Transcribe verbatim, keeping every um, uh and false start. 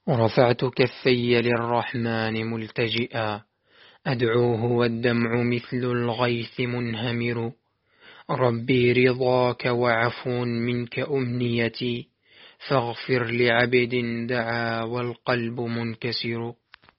رفعت كفي للرحمن ملتجئا أدعوه والدمع مثل الغيث منهمر. ربي رضاك وعفو منك أمنيتي، فاغفر لعبد دعا والقلب منكسر.